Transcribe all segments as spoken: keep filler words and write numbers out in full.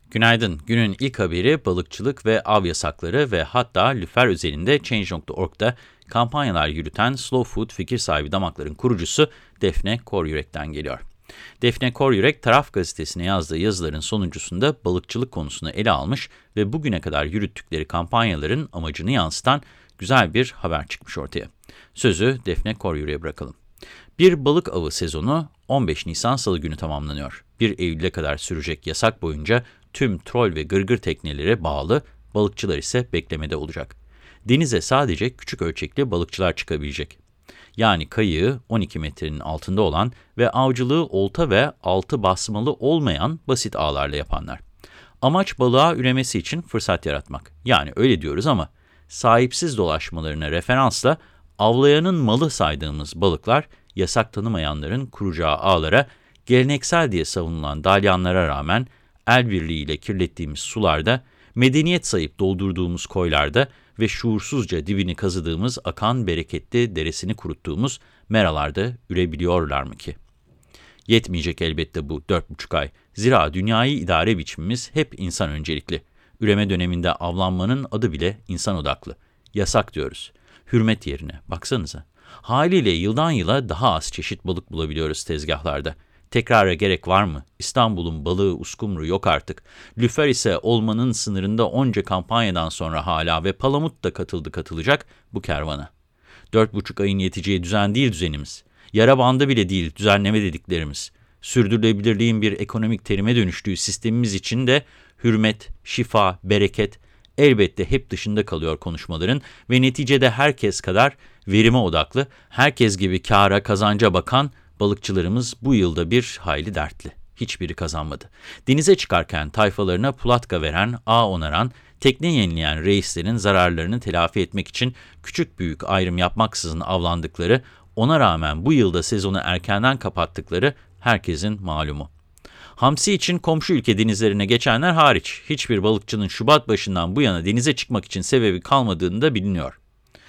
Günaydın. Günün ilk haberi balıkçılık ve av yasakları ve hatta lüfer özelinde Change nokta org'da kampanyalar yürüten Slow Food fikir sahibi damakların kurucusu Defne Koryürek'ten geliyor. Defne Koryürek, Taraf gazetesine yazdığı yazıların sonuncusunda balıkçılık konusunu ele almış ve bugüne kadar yürüttükleri kampanyaların amacını yansıtan güzel bir haber çıkmış ortaya. Sözü Defne Koryürek'e bırakalım. Bir balık avı sezonu on beş Nisan Salı günü tamamlanıyor. bir Eylül'e kadar sürecek yasak boyunca tüm trol ve gırgır teknelere bağlı, balıkçılar ise beklemede olacak. Denize sadece küçük ölçekli balıkçılar çıkabilecek. Yani kayığı on iki metrenin altında olan ve avcılığı olta ve altı basmalı olmayan basit ağlarla yapanlar. Amaç balığa üremesi için fırsat yaratmak. Yani öyle diyoruz ama sahipsiz dolaşmalarına referansla avlayanın malı saydığımız balıklar, yasak tanımayanların kuracağı ağlara, geleneksel diye savunulan dalyanlara rağmen el birliğiyle kirlettiğimiz sularda, medeniyet sayıp doldurduğumuz koylarda ve şuursuzca dibini kazıdığımız akan bereketli deresini kuruttuğumuz meralarda ürebiliyorlar mı ki? Yetmeyecek elbette bu dört buçuk ay. Zira dünyayı idare biçimimiz hep insan öncelikli. Üreme döneminde avlanmanın adı bile insan odaklı. Yasak diyoruz. Hürmet yerine baksanıza. Haliyle yıldan yıla daha az çeşit balık bulabiliyoruz tezgahlarda. Tekrara gerek var mı? İstanbul'un balığı uskumru yok artık. Lüfer ise olmanın sınırında onca kampanyadan sonra hala ve palamut da katıldı katılacak bu kervana. Dört buçuk ayın yeteceği düzen değil düzenimiz. Yara bandı bile değil düzenleme dediklerimiz. Sürdürülebilirliğin bir ekonomik terime dönüştüğü sistemimiz için de hürmet, şifa, bereket elbette hep dışında kalıyor konuşmaların ve neticede herkes kadar verime odaklı, herkes gibi kâra, kazanca bakan balıkçılarımız bu yılda bir hayli dertli. Hiçbiri kazanmadı. Denize çıkarken tayfalarına pulatka veren, ağ onaran, tekne yenileyen reislerin zararlarını telafi etmek için küçük büyük ayrım yapmaksızın avlandıkları, ona rağmen bu yılda sezonu erkenden kapattıkları herkesin malumu. Hamsi için komşu ülke denizlerine geçenler hariç, hiçbir balıkçının Şubat başından bu yana denize çıkmak için sebebi kalmadığını da biliniyor.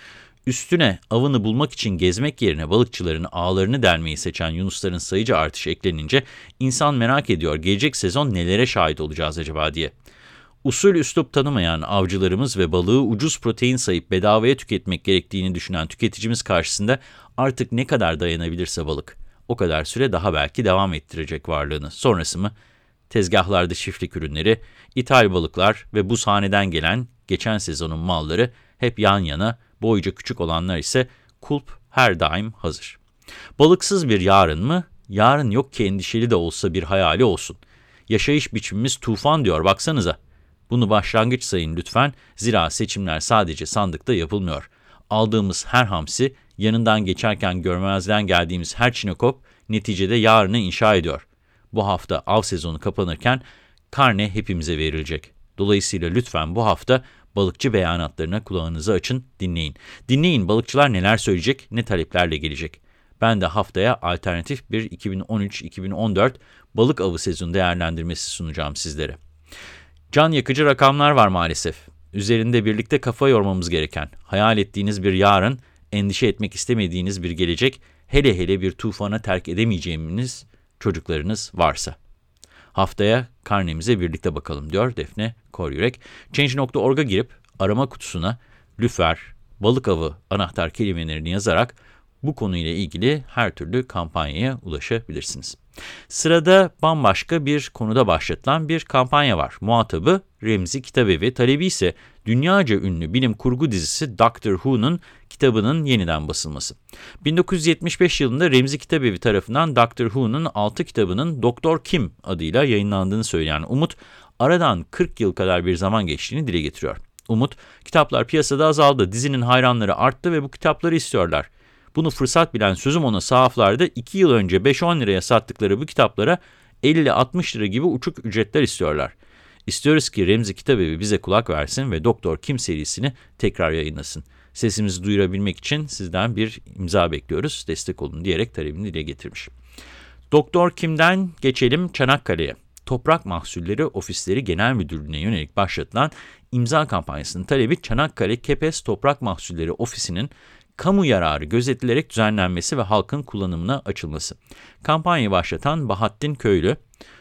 Üstüne avını bulmak için gezmek yerine balıkçıların ağlarını delmeyi seçen yunusların sayıca artışı eklenince insan merak ediyor gelecek sezon nelere şahit olacağız acaba diye. Usul üslup tanımayan avcılarımız ve balığı ucuz protein sayıp bedavaya tüketmek gerektiğini düşünen tüketicimiz karşısında artık ne kadar dayanabilirse balık, o kadar süre daha belki devam ettirecek varlığını. Sonrası mı? Tezgahlarda çiftlik ürünleri, ithal balıklar ve buzhaneden gelen geçen sezonun malları hep yan yana, boyuca küçük olanlar ise kulp her daim hazır. Balıksız bir yarın mı? Yarın yok ki endişeli de olsa bir hayali olsun. Yaşayış biçimimiz tufan diyor baksanıza. Bunu başlangıç sayın lütfen, zira seçimler sadece sandıkta yapılmıyor. Aldığımız her hamsi, yanından geçerken görmezden geldiğimiz her çinekop neticede yarını inşa ediyor. Bu hafta av sezonu kapanırken karne hepimize verilecek. Dolayısıyla lütfen bu hafta balıkçı beyanatlarına kulağınızı açın, dinleyin. Dinleyin balıkçılar neler söyleyecek, ne taleplerle gelecek. Ben de haftaya alternatif bir iki bin on üç iki bin on dört balık avı sezonu değerlendirmesi sunacağım sizlere. Can yakıcı rakamlar var maalesef. Üzerinde birlikte kafa yormamız gereken, hayal ettiğiniz bir yarın, endişe etmek istemediğiniz bir gelecek, hele hele bir tufana terk edemeyeceğiniz çocuklarınız varsa. Haftaya karnemize birlikte bakalım diyor Defne Koryürek. Change nokta org'a girip arama kutusuna lüfer, balık avı anahtar kelimelerini yazarak bu konuyla ilgili her türlü kampanyaya ulaşabilirsiniz. Sırada bambaşka bir konuda başlatılan bir kampanya var. Muhatabı Remzi Kitabevi, talebi ise dünyaca ünlü bilim kurgu dizisi Doctor Who'nun kitabının yeniden basılması. bin dokuz yüz yetmiş beş yılında Remzi Kitabevi tarafından Doctor Who'nun altı kitabının Doktor Kim adıyla yayınlandığını söyleyen Umut, aradan kırk yıl kadar bir zaman geçtiğini dile getiriyor. Umut, kitaplar piyasada azaldı, dizinin hayranları arttı ve bu kitapları istiyorlar. Bunu fırsat bilen sözüm ona sahaflarda iki yıl önce beş on liraya sattıkları bu kitaplara elli altmış lira gibi uçuk ücretler istiyorlar. İstiyoruz ki Remzi Kitabevi bize kulak versin ve Doktor Kim serisini tekrar yayınlasın. Sesimizi duyurabilmek için sizden bir imza bekliyoruz, destek olun diyerek talebini dile getirmiş. Doktor Kim'den geçelim Çanakkale'ye. Toprak Mahsulleri Ofisleri Genel Müdürlüğü'ne yönelik başlatılan imza kampanyasının talebi Çanakkale Kepez Toprak Mahsulleri Ofisi'nin kamu yararı gözetilerek düzenlenmesi ve halkın kullanımına açılması. Kampanyayı başlatan Bahattin Köylü,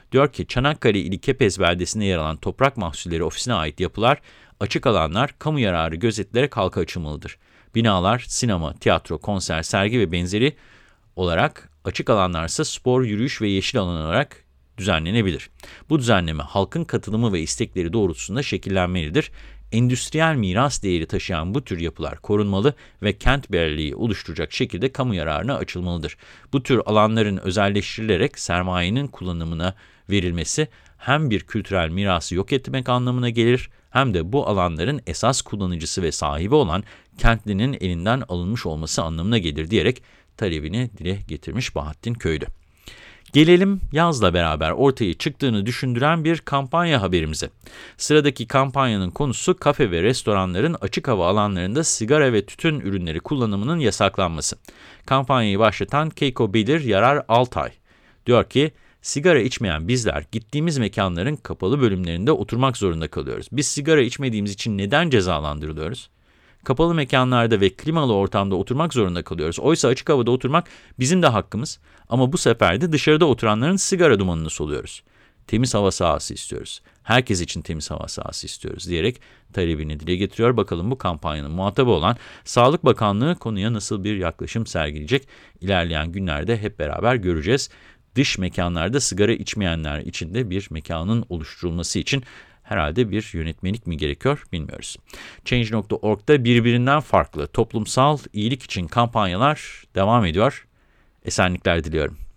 Diyor ki Çanakkale ili Kepez beldesinde yer alan Toprak Mahsulleri Ofisi'ne ait yapılar, açık alanlar kamu yararı gözetilerek halka açılmalıdır. Binalar, sinema, tiyatro, konser, sergi ve benzeri olarak, açık alanlarsa spor, yürüyüş ve yeşil alan olarak düzenlenebilir. Bu düzenleme halkın katılımı ve istekleri doğrultusunda şekillenmelidir. Endüstriyel miras değeri taşıyan bu tür yapılar korunmalı ve kent birliği oluşturacak şekilde kamu yararına açılmalıdır. Bu tür alanların özelleştirilerek sermayenin kullanımına verilmesi hem bir kültürel mirası yok etmek anlamına gelir, hem de bu alanların esas kullanıcısı ve sahibi olan kentlinin elinden alınmış olması anlamına gelir diyerek talebini dile getirmiş Bahattin Köylü. Gelelim yazla beraber ortaya çıktığını düşündüren bir kampanya haberimize. Sıradaki kampanyanın konusu kafe ve restoranların açık hava alanlarında sigara ve tütün ürünleri kullanımının yasaklanması. Kampanyayı başlatan Keiko Belir Yarar Altay diyor ki, sigara içmeyen bizler gittiğimiz mekanların kapalı bölümlerinde oturmak zorunda kalıyoruz. Biz sigara içmediğimiz için neden cezalandırılıyoruz? Kapalı mekanlarda ve klimalı ortamda oturmak zorunda kalıyoruz. Oysa açık havada oturmak bizim de hakkımız. Ama bu sefer de dışarıda oturanların sigara dumanını soluyoruz. Temiz hava sahası istiyoruz. Herkes için temiz hava sahası istiyoruz diyerek talebini dile getiriyor. Bakalım bu kampanyanın muhatabı olan Sağlık Bakanlığı konuya nasıl bir yaklaşım sergileyecek? İlerleyen günlerde hep beraber göreceğiz. Dış mekanlarda sigara içmeyenler için de bir mekanın oluşturulması için herhalde bir yönetmelik mi gerekiyor bilmiyoruz. Change nokta org'da birbirinden farklı toplumsal iyilik için kampanyalar devam ediyor. Esenlikler diliyorum.